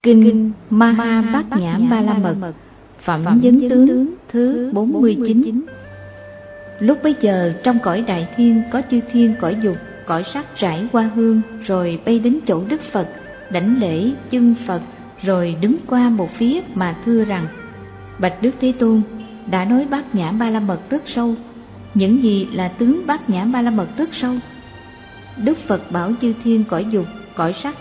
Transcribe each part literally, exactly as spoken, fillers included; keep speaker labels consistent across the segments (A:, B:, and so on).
A: Kinh Maha Bát Nhã Ba La Mật, Phẩm Vấn Tướng thứ bốn mươi chín. Lúc bấy giờ trong cõi đại thiên có chư thiên cõi dục, cõi sắc rải hoa hương, rồi bay đến chỗ Đức Phật, đảnh lễ chưng Phật, rồi đứng qua một phía mà thưa rằng: Bạch Đức Thế Tôn, đã nói Bát Nhã Ba La Mật rất sâu. Những gì là tướng Bát Nhã Ba La Mật rất sâu? Đức Phật bảo chư thiên cõi dục, cõi sắc: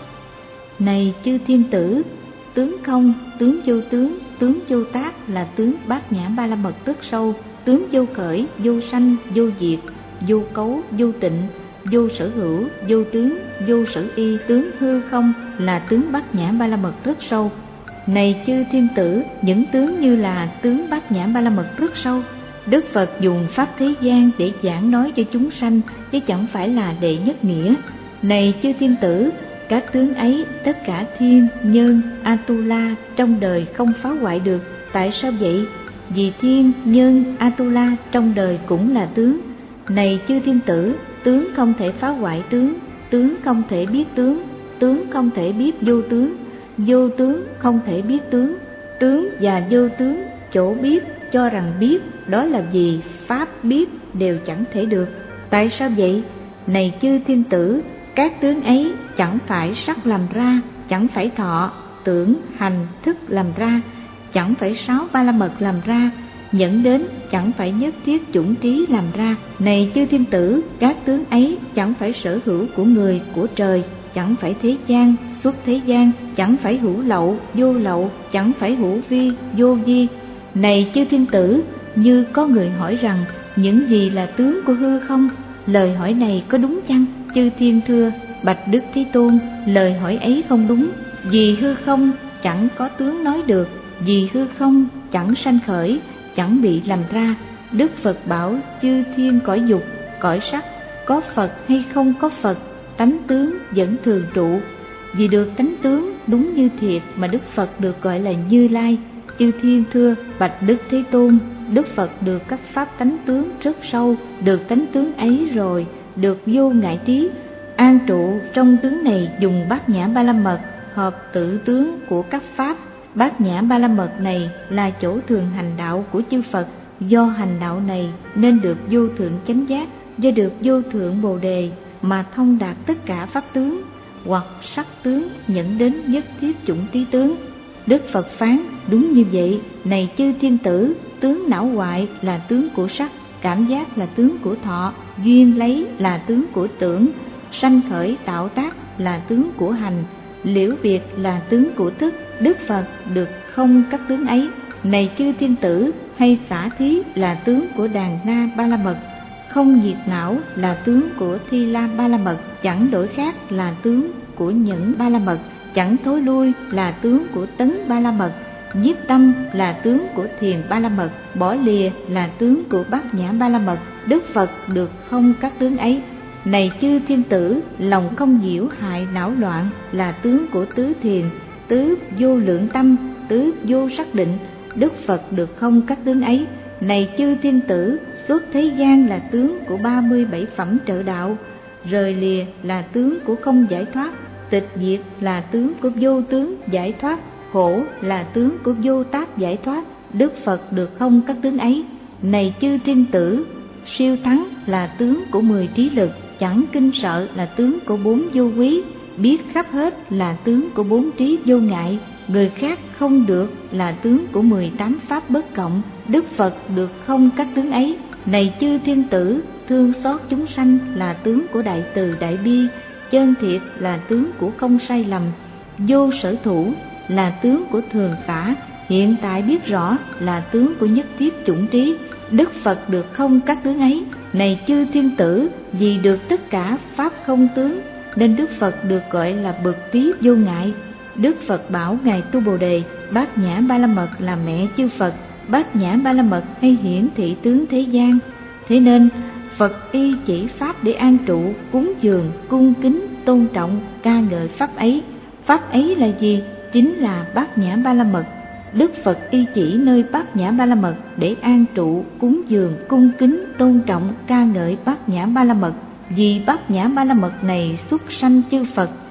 A: Này chư thiên tử, tướng không, tướng vô tướng, tướng vô tác là tướng Bát Nhã Ba La Mật rất sâu. Tướng vô khởi, vô sanh, vô diệt, vô cấu, vô tịnh, vô sở hữu, vô tướng, vô sở y, tướng hư không là tướng Bát Nhã Ba La Mật rất sâu. Này chư thiên tử, những tướng như là tướng Bát Nhã Ba La Mật rất sâu. Đức Phật dùng pháp thế gian để giảng nói cho chúng sanh, chứ chẳng phải là đệ nhất nghĩa. Này chư thiên tử, các tướng ấy tất cả thiên, nhân, Atula trong đời không phá hoại được. Tại sao vậy? Vì thiên, nhân, Atula trong đời cũng là tướng. Này chư thiên tử, tướng không thể phá hoại tướng, tướng không thể biết tướng, tướng không thể biết vô tướng, vô tướng không thể biết tướng, tướng và vô tướng chỗ biết cho rằng biết, đó là vì pháp biết đều chẳng thể được. Tại sao vậy? Này chư thiên tử, các tướng ấy chẳng phải sắc làm ra, chẳng phải thọ, tưởng, hành, thức làm ra, chẳng phải sáu ba la mật làm ra, dẫn đến chẳng phải nhất thiết chủng trí làm ra. Này chư thiên tử, các tướng ấy chẳng phải sở hữu của người, của trời, chẳng phải thế gian, xuất thế gian, chẳng phải hữu lậu, vô lậu, chẳng phải hữu vi, vô vi. Này chư thiên tử, như có người hỏi rằng những gì là tướng của hư không? Lời hỏi này có đúng chăng? Chư thiên thưa: Bạch Đức Thế Tôn, lời hỏi ấy không đúng. Vì hư không chẳng có tướng nói được, vì hư không chẳng sanh khởi, chẳng bị làm ra. Đức Phật bảo chư thiên cõi dục, cõi sắc, có Phật hay không có Phật, tánh tướng vẫn thường trụ. Vì được tánh tướng đúng như thiệt mà Đức Phật được gọi là Như Lai. Chư thiên thưa: Bạch Đức Thế Tôn, Đức Phật được các pháp tánh tướng rất sâu, được tánh tướng ấy rồi được vô ngại trí, an trụ trong tướng này, dùng Bát Nhã Ba La Mật hợp tự tướng của các pháp. Bát Nhã Ba La Mật này là chỗ thường hành đạo của chư Phật. Do hành đạo này nên được vô thượng chánh giác, do được vô thượng bồ đề mà thông đạt tất cả pháp tướng hoặc sắc tướng, dẫn đến nhất thiết chủng trí tướng. Đức Phật phán: Đúng như vậy. Này chư thiên tử, tướng não hoại là tướng của sắc, cảm giác là tướng của thọ, duyên lấy là tướng của tưởng, sanh khởi tạo tác là tướng của hành, liễu biệt là tướng của thức. Đức Phật được không các tướng ấy. Này chư thiên tử, hay xả thí là tướng của Đàn Na Ba La Mật, không diệt não là tướng của Thi La Ba La Mật, chẳng đổi khác là tướng của Nhẫn Ba La Mật, chẳng thối lui là tướng của Tấn Ba La Mật, nhiếp tâm là tướng của Thiền Ba La Mật, bỏ lìa là tướng của Bát Nhã Ba La Mật. Đức Phật được không các tướng ấy. Này chư thiên tử, lòng không nhiễu hại não loạn là tướng của Tứ Thiền, tứ vô lượng tâm, tứ vô sắc định. Đức Phật được không các tướng ấy. Này chư thiên tử, xuất thế gian là tướng của ba mươi bảy phẩm trợ đạo, rời lìa là tướng của không giải thoát, tịch diệt là tướng của vô tướng giải thoát, khổ là tướng của vô tác giải thoát. Đức Phật được không các tướng ấy. Này chư thiên tử, siêu thắng là tướng của mười trí lực, chẳng kinh sợ là tướng của bốn vô quý, biết khắp hết là tướng của bốn trí vô ngại, người khác không được là tướng của mười tám pháp bất cộng. Đức Phật được không các tướng ấy. Này chư thiên tử, thương xót chúng sanh là tướng của đại từ đại bi, chân thiệt là tướng của không sai lầm, vô sở thủ là tướng của thường xả, hiện tại biết rõ là tướng của nhất thiết chủng trí. Đức Phật được không các tướng ấy. Này chư thiên tử, vì được tất cả pháp không tướng nên Đức Phật được gọi là bậc trí vô ngại. Đức Phật bảo ngài Tu Bồ Đề: Bát Nhã Ba La Mật là mẹ chư Phật, Bát Nhã Ba La Mật hay hiển thị tướng thế gian. Thế nên Phật y chỉ pháp để an trụ, cúng dường, cung kính, tôn trọng, ca ngợi pháp ấy. Pháp ấy là gì? Chính là Bát Nhã Ba La Mật. Đức Phật y chỉ nơi Bát Nhã Ba La Mật để an trụ, cúng dường, cung kính, tôn trọng, ca ngợi Bát Nhã Ba La Mật. Vì Bát Nhã Ba La Mật này xuất sanh chư Phật,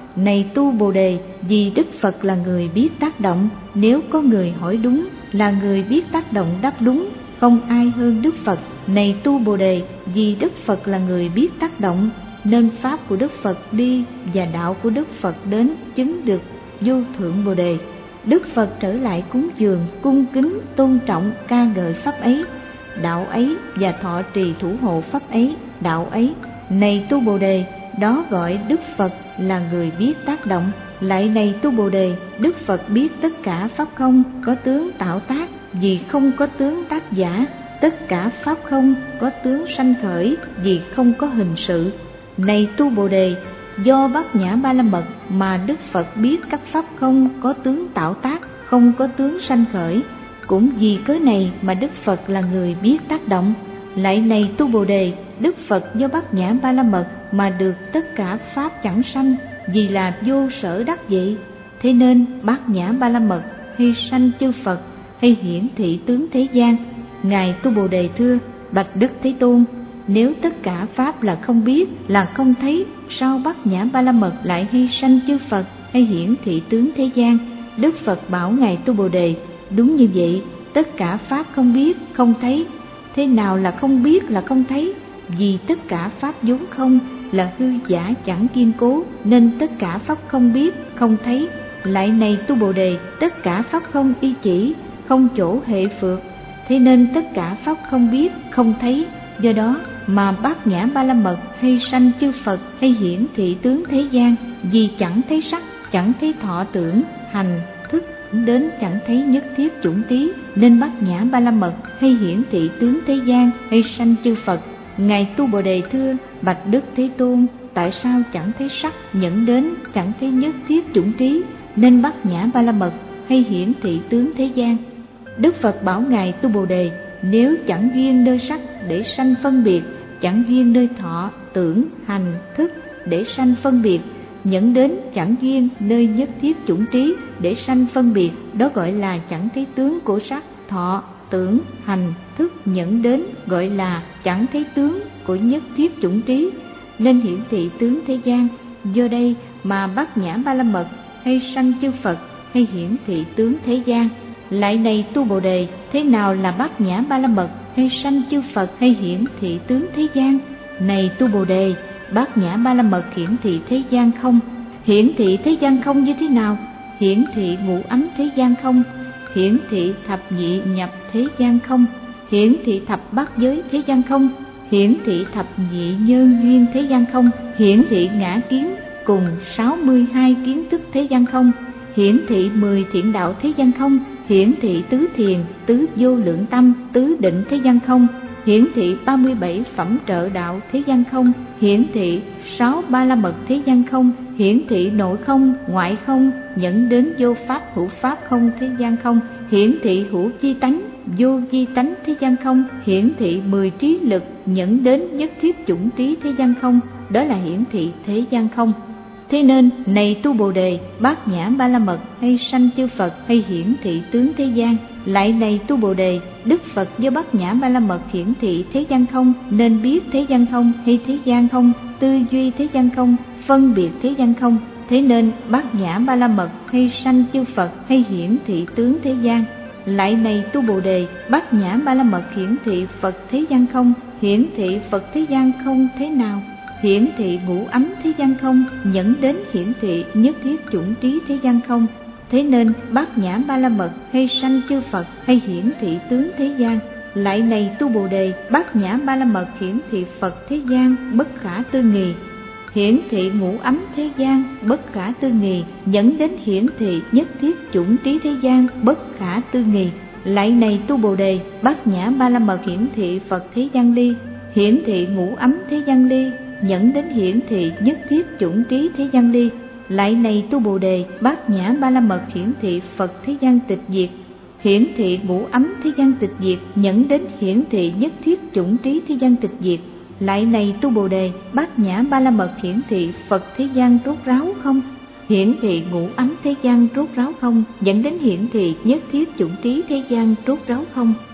A: này tu Bồ Đề, vì Đức Phật là người biết tác động, nếu có người hỏi đúng, là người biết tác động đáp đúng, không ai hơn Đức Phật. Này tu Bồ Đề, vì Đức Phật là người biết tác động, nên pháp của Đức Phật đi và đạo của Đức Phật đến chứng được vô thượng Bồ Đề. Đức Phật trở lại cúng dường, cung kính, tôn trọng, ca ngợi pháp ấy, đạo ấy, và thọ trì thủ hộ pháp ấy, đạo ấy. Này tu Bồ Đề, đó gọi Đức Phật là người biết tác động. Lại này tu Bồ Đề, Đức Phật biết tất cả pháp không có tướng tạo tác, vì không có tướng tác giả. Tất cả pháp không có tướng sanh khởi, vì không có hình sự. Này tu Bồ Đề, do Bát Nhã Ba La Mật mà Đức Phật biết các pháp không có tướng tạo tác, không có tướng sanh khởi. Cũng vì cớ này mà Đức Phật là người biết tác động. Lại này tu Bồ Đề, Đức Phật do Bát Nhã Ba La Mật mà được tất cả pháp chẳng sanh, vì là vô sở đắc vị. Thế nên Bát Nhã Ba La Mật hay sanh chư Phật, hay hiển thị tướng thế gian. Ngài tu Bồ Đề thưa: bạch Đức Thế Tôn, nếu tất cả pháp là không biết, là không thấy, sao Bát Nhã Ba La Mật lại hay sanh chư Phật, hay hiển thị tướng thế gian? Đức Phật bảo ngài tu Bồ Đề: đúng như vậy, tất cả pháp không biết, không thấy. Thế nào là không biết, là không thấy? Vì tất cả pháp vốn không, là hư giả chẳng kiên cố, nên tất cả pháp không biết, không thấy. Lại này tu Bồ Đề, tất cả pháp không y chỉ, không chỗ hệ phược. Thế nên tất cả pháp không biết, không thấy. Do đó mà Bát Nhã Ba La Mật hay sanh chư Phật, hay hiển thị tướng thế gian, vì chẳng thấy sắc, chẳng thấy thọ tưởng, hành, thức, đến chẳng thấy nhất thiết chủng trí, nên Bát Nhã Ba La Mật hay hiển thị tướng thế gian, hay sanh chư Phật. Ngài tu Bồ Đề thưa: bạch Đức Thế Tôn, tại sao chẳng thấy sắc, nhẫn đến chẳng thấy nhất thiết chủng trí, nên Bát Nhã Ba La Mật hay hiển thị tướng thế gian? Đức Phật bảo ngài tu Bồ Đề: nếu chẳng duyên nơi sắc để sanh phân biệt, chẳng duyên nơi thọ, tưởng, hành, thức để sanh phân biệt, nhẫn đến chẳng duyên nơi nhất thiết chủng trí để sanh phân biệt, đó gọi là chẳng thấy tướng của sắc, thọ, tưởng, hành, thức, nhẫn đến gọi là chẳng thấy tướng của nhất thiết chủng trí, nên hiển thị tướng thế gian. Do đây mà Bát Nhã Ba La Mật hay sanh chư Phật, hay hiển thị tướng thế gian. Lại này tu Bồ Đề, thế nào là Bát Nhã Ba La Mật hay sanh chư Phật, hay hiển thị tướng thế gian? Này tu Bồ Đề, Bát Nhã Ba La Mật hiển thị thế gian không. Hiển thị thế gian không như thế nào? Hiển thị ngũ ánh thế gian không, hiển thị thập nhị nhập thế gian không, hiển thị thập bát giới thế gian không, hiển thị thập nhị nhân duyên thế gian không, hiển thị ngã kiến cùng sáu mươi hai kiến thức thế gian không, hiển thị mười thiện đạo thế gian không, hiển thị tứ thiền, tứ vô lượng tâm, tứ định thế gian không, hiển thị ba mươi bảy phẩm trợ đạo thế gian không, hiển thị sáu ba la mật thế gian không, hiển thị nội không, ngoại không, nhẫn đến vô pháp hữu pháp không thế gian không, hiển thị hữu chi tánh, vô chi tánh thế gian không, hiển thị mười trí lực, nhẫn đến nhất thiết chủng trí thế gian không, đó là hiển thị thế gian không. Thế nên này tu Bồ Đề, Bát Nhã Ba La Mật hay sanh chư Phật, hay hiển thị tướng thế gian. Lại này tu Bồ Đề, Đức Phật do Bát Nhã Ba La Mật hiển thị thế gian không, nên biết thế gian không, hay thế gian không, tư duy thế gian không, phân biệt thế gian không. Thế nên Bát Nhã Ba La Mật hay sanh chư Phật, hay hiển thị tướng thế gian. Lại này tu Bồ Đề, Bát Nhã Ba La Mật hiển thị Phật thế gian không. Hiển thị Phật thế gian không thế nào? Hiển thị ngũ ấm thế gian không, nhẫn đến hiển thị nhất thiết chủng trí thế gian không. Thế nên Bát Nhã Ba La Mật hay sanh chư Phật, hay hiển thị tướng thế gian. Lại này tu Bồ Đề, Bát Nhã Ba La Mật hiển thị Phật thế gian bất khả tư nghì, hiển thị ngũ ấm thế gian bất khả tư nghì, nhẫn đến hiển thị nhất thiết chủng trí thế gian bất khả tư nghì. Lại này tu Bồ Đề, Bát Nhã Ba La Mật hiển thị Phật thế gian ly, hiển thị ngũ ấm thế gian ly, nhẫn đến hiển thị nhất thiết chủng trí thế gian ly. Lại này tu Bồ Đề, Bát Nhã Ba La Mật hiển thị Phật thế gian tịch diệt, hiển thị ngũ ấm thế gian tịch diệt, nhẫn đến hiển thị nhất thiết chủng trí thế gian tịch diệt. Lại này tu Bồ Đề, Bát Nhã Ba La Mật hiển thị Phật thế gian rốt ráo không, hiển thị ngũ ấm thế gian rốt ráo không, dẫn đến hiển thị nhất thiết chủng trí thế gian rốt ráo không.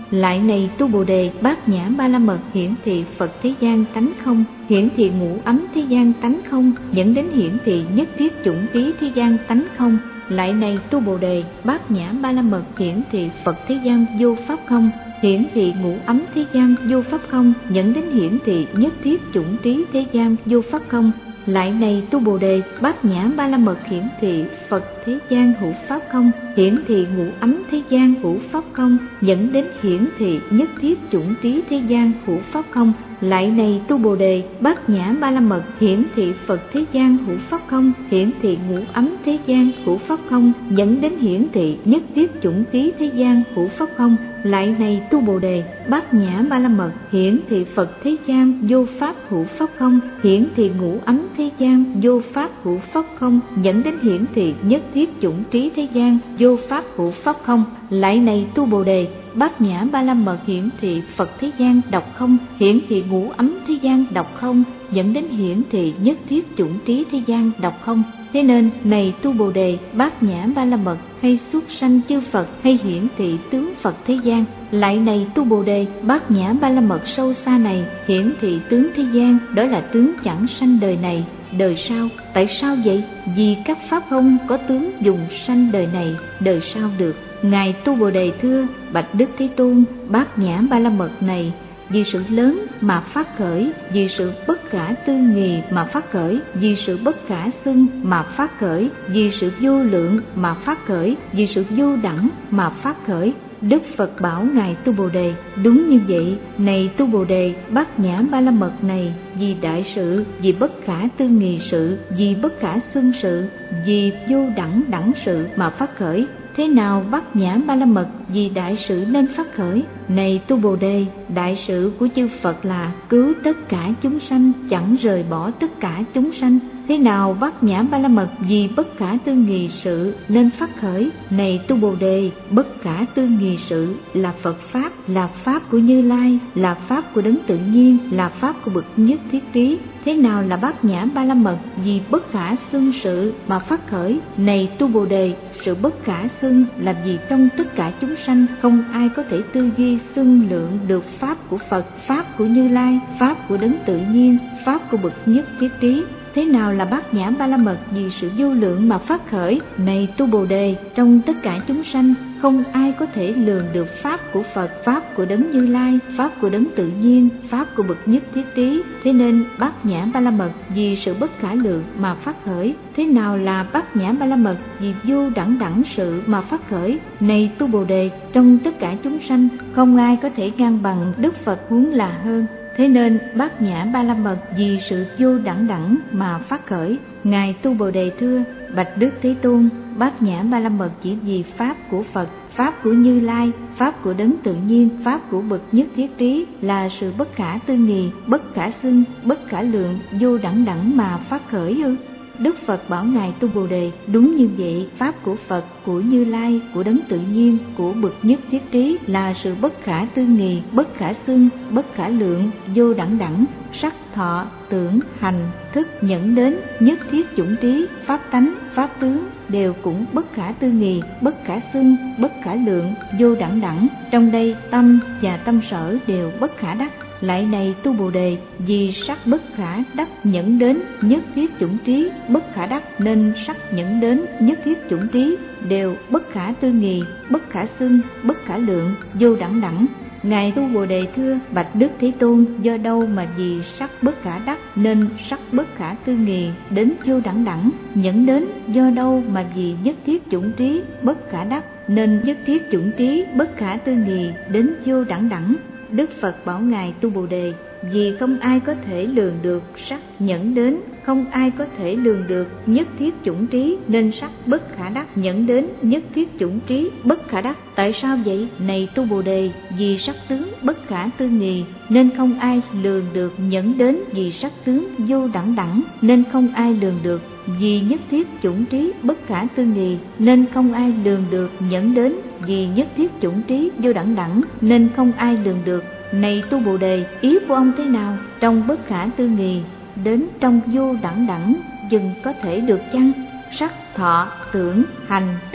A: Lại này tu Bồ Đề, Bát Nhã Ba La Mật hiển thị Phật thế gian tánh không, hiển thị ngũ ấm thế gian tánh không, dẫn đến hiển thị nhất thiết chủng trí thế gian tánh không. Lại này tu Bồ Đề, Bát Nhã Ba La Mật hiển thị Phật thế gian vô pháp không, hiển thị ngũ ấm thế gian vô pháp không, dẫn đến hiển thị nhất thiết chủng trí thế gian vô pháp không. Lại này tu Bồ Đề, Bát Nhã Ba La Mật hiển thị Phật thế gian hữu pháp không, hiển thị ngũ ấm thế gian hữu pháp không, dẫn đến hiển thị nhất thiết chủng trí thế gian hữu pháp không. Lại này tu Bồ Đề, Bát Nhã Ba La Mật hiển thị Phật thế gian hữu pháp không, hiển thị ngũ ấm thế gian hữu pháp không, dẫn đến hiển thị nhất thiết chủng trí thế gian hữu pháp không. Lại này tu Bồ Đề, Bát Nhã Ba La Mật hiển thị Phật thế gian vô pháp hữu pháp không, hiển thị ngũ ấm thế gian vô pháp hữu pháp không, dẫn đến hiển thị nhất thiết chủng trí thế gian vô pháp hữu pháp không. Lại này tu Bồ Đề, Bát Nhã Ba La Mật hiển thị Phật thế gian độc không, hiển thị ngũ ấm thế gian độc không, dẫn đến hiển thị nhất thiết chủng trí thế gian độc không. Thế nên này tu Bồ Đề, Bát Nhã Ba La Mật hay xuất sanh chư Phật hay hiển thị tướng Phật thế gian. Lại này tu Bồ Đề, Bát Nhã Ba La Mật sâu xa này hiển thị tướng thế gian, đó là tướng chẳng sanh đời này đời sau. Tại sao vậy? Vì các pháp không có tướng dùng sanh đời này đời sau được. Ngài tu Bồ Đề thưa: Bạch Đức Thế Tôn, Bát Nhã Ba La Mật này vì sự lớn mà phát khởi, vì sự bất khả tư nghì mà phát khởi, vì sự bất khả xưng mà phát khởi, vì sự vô lượng mà phát khởi, vì sự vô đẳng mà phát khởi. Đức Phật bảo Ngài tu Bồ Đề: đúng như vậy, này tu Bồ Đề, Bát Nhã Ba La Mật này vì đại sự, vì bất khả tư nghì sự, vì bất khả xưng sự, vì vô đẳng đẳng sự mà phát khởi. Thế nào Bát Nhã Ba La Mật vì đại sự nên phát khởi? Này tu Bồ Đề, đại sự của chư Phật là cứu tất cả chúng sanh, chẳng rời bỏ tất cả chúng sanh. Thế nào Bát Nhã Ba La Mật vì bất khả tư nghì sự nên phát khởi? Này tu Bồ Đề, bất khả tư nghì sự là Phật Pháp, là Pháp của Như Lai, là Pháp của Đấng Tự Nhiên, là Pháp của bậc nhất thiết trí. Thế nào là Bát Nhã Ba La Mật vì bất khả xưng sự mà phát khởi? Này tu Bồ Đề, sự bất khả xưng là vì trong tất cả chúng sanh không ai có thể tư duy xưng lượng được Pháp của Phật, Pháp của Như Lai, Pháp của Đấng Tự Nhiên, Pháp của bậc nhất thiết trí. Thế nào là Bát Nhã Ba La Mật vì sự vô lượng mà phát khởi? Này tu Bồ Đề, trong tất cả chúng sanh không ai có thể lường được Pháp của Phật, Pháp của Đấng Như Lai, Pháp của Đấng Tự Nhiên, Pháp của bậc nhất thiết trí. Thế nên Bát Nhã Ba La Mật vì sự bất khả lượng mà phát khởi. Thế nào là Bát Nhã Ba La Mật vì vô đẳng đẳng sự mà phát khởi? Này tu Bồ Đề, trong tất cả chúng sanh không ai có thể ngang bằng Đức Phật, huống là hơn. Thế nên Bát Nhã Ba La Mật vì sự vô đẳng đẳng mà phát khởi. Ngài tu Bồ Đề thưa: Bạch Đức Thế Tôn, Bát Nhã Ba La Mật chỉ vì Pháp của Phật, Pháp của Như Lai, Pháp của Đấng Tự Nhiên, Pháp của bậc nhất thiết trí là sự bất khả tư nghì, bất khả xưng, bất khả lượng, vô đẳng đẳng mà phát khởi ư? Đức Phật bảo Ngài tu Bồ Đề: đúng như vậy, Pháp của Phật, của Như Lai, của Đấng Tự Nhiên, của bậc nhất thiết trí là sự bất khả tư nghì, bất khả xưng, bất khả lượng, vô đẳng đẳng, sắc, thọ, tưởng, hành, thức, nhẫn đến, nhất thiết chủng trí, pháp tánh, pháp tướng đều cũng bất khả tư nghì, bất khả xưng, bất khả lượng, vô đẳng đẳng. Trong đây tâm và tâm sở đều bất khả đắc. Lại này tu Bồ Đề, vì sắc bất khả đắc nhẫn đến nhất thiết chủng trí bất khả đắc, nên sắc nhẫn đến nhất thiết chủng trí đều bất khả tư nghì, bất khả xưng, bất khả lượng, vô đẳng đẳng. Ngài tu Bồ Đề thưa: Bạch Đức Thế Tôn, do đâu mà vì sắc bất khả đắc nên sắc bất khả tư nghì đến vô đẳng đẳng? Nhẫn đến do đâu mà vì nhất thiết chủng trí bất khả đắc nên nhất thiết chủng trí bất khả tư nghì đến vô đẳng đẳng? Đức Phật bảo Ngài tu Bồ Đề: vì không ai có thể lường được sắc nhẫn đến, không ai có thể lường được nhất thiết chủng trí, nên sắc bất khả đắc nhẫn đến nhất thiết chủng trí bất khả đắc. Tại sao vậy? Này tu Bồ Đề, vì sắc tướng bất khả tư nghì nên không ai lường được nhẫn đến, vì sắc tướng vô đẳng đẳng nên không ai lường được, vì nhất thiết chủng trí bất khả tư nghì nên không ai lường được nhẫn đến, vì nhất thiết chủng trí vô đẳng đẳng nên không ai lường được. Này tu Bồ Đề, ý của ông thế nào? Trong bất khả tư nghì đến trong vô đẳng đẳng dừng có thể được chăng? Sắc, thọ, tưởng, hành, thức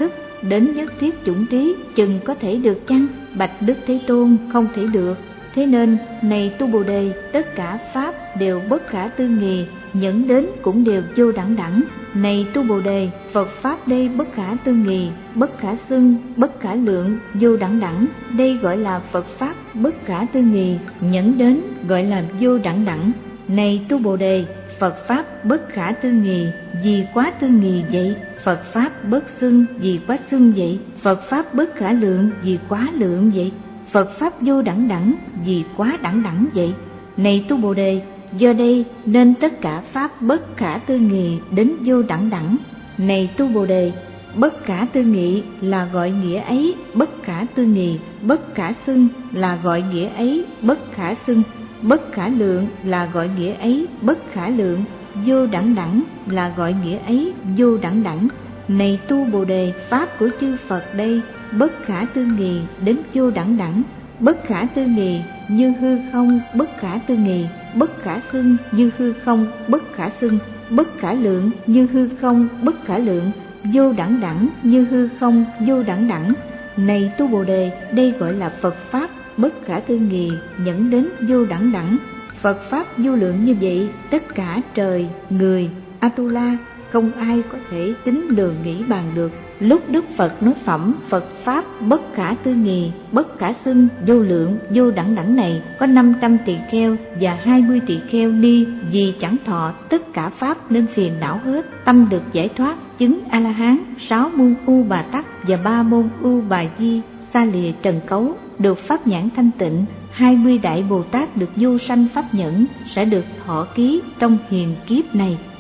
A: đến nhất thiết chủng trí chừng có thể được chăng? Bạch Đức Thế Tôn, không thể được. Thế nên, này tu Bồ Đề, tất cả pháp đều bất khả tư nghì, nhẫn đến cũng đều vô đẳng đẳng. Này tu Bồ Đề, Phật pháp đây bất khả tư nghì, bất khả xưng, bất khả lượng, vô đẳng đẳng. Đây gọi là Phật pháp bất khả tư nghì, nhẫn đến gọi là vô đẳng đẳng. Này tu Bồ Đề, Phật pháp bất khả tư nghì, vì quá tư nghì vậy. Phật pháp bất xưng, vì quá xưng vậy. Phật pháp bất khả lượng, vì quá lượng vậy. Phật pháp vô đẳng đẳng, vì quá đẳng đẳng vậy. Này tu Bồ Đề, do đây nên tất cả pháp bất khả tư nghị đến vô đẳng đẳng. Này tu Bồ Đề, bất khả tư nghị là gọi nghĩa ấy, bất khả tư nghị, bất khả xưng là gọi nghĩa ấy, bất khả xưng, bất khả lượng là gọi nghĩa ấy, bất khả lượng, vô đẳng đẳng là gọi nghĩa ấy, vô đẳng đẳng. Này tu Bồ Đề, pháp của chư Phật đây bất khả tư nghị đến vô đẳng đẳng. Bất khả tư nghị như hư không, bất khả tư nghị, bất khả xưng như hư không, bất khả xưng, bất khả lượng như hư không, bất khả lượng, vô đẳng đẳng như hư không, vô đẳng đẳng. Này tu Bồ Đề, đây gọi là Phật pháp bất khả tư nghị, nhẫn đến vô đẳng đẳng. Phật pháp vô lượng như vậy, tất cả trời, người, Atula không ai có thể tính lường nghĩ bàn được. Lúc Đức Phật nói phẩm Phật pháp bất khả tư nghị, bất khả xưng, vô lượng, vô đẳng đẳng này, có năm trăm tỳ kheo và hai mươi tỳ kheo đi, vì chẳng thọ tất cả pháp nên phiền não hết, tâm được giải thoát, chứng A La Hán, sáu môn U Bà Tắc và ba môn U Bà Di, xa lìa trần cấu, được pháp nhãn thanh tịnh. Hai mươi đại Bồ Tát được vô sanh pháp nhẫn, sẽ được thọ ký trong hiền kiếp này.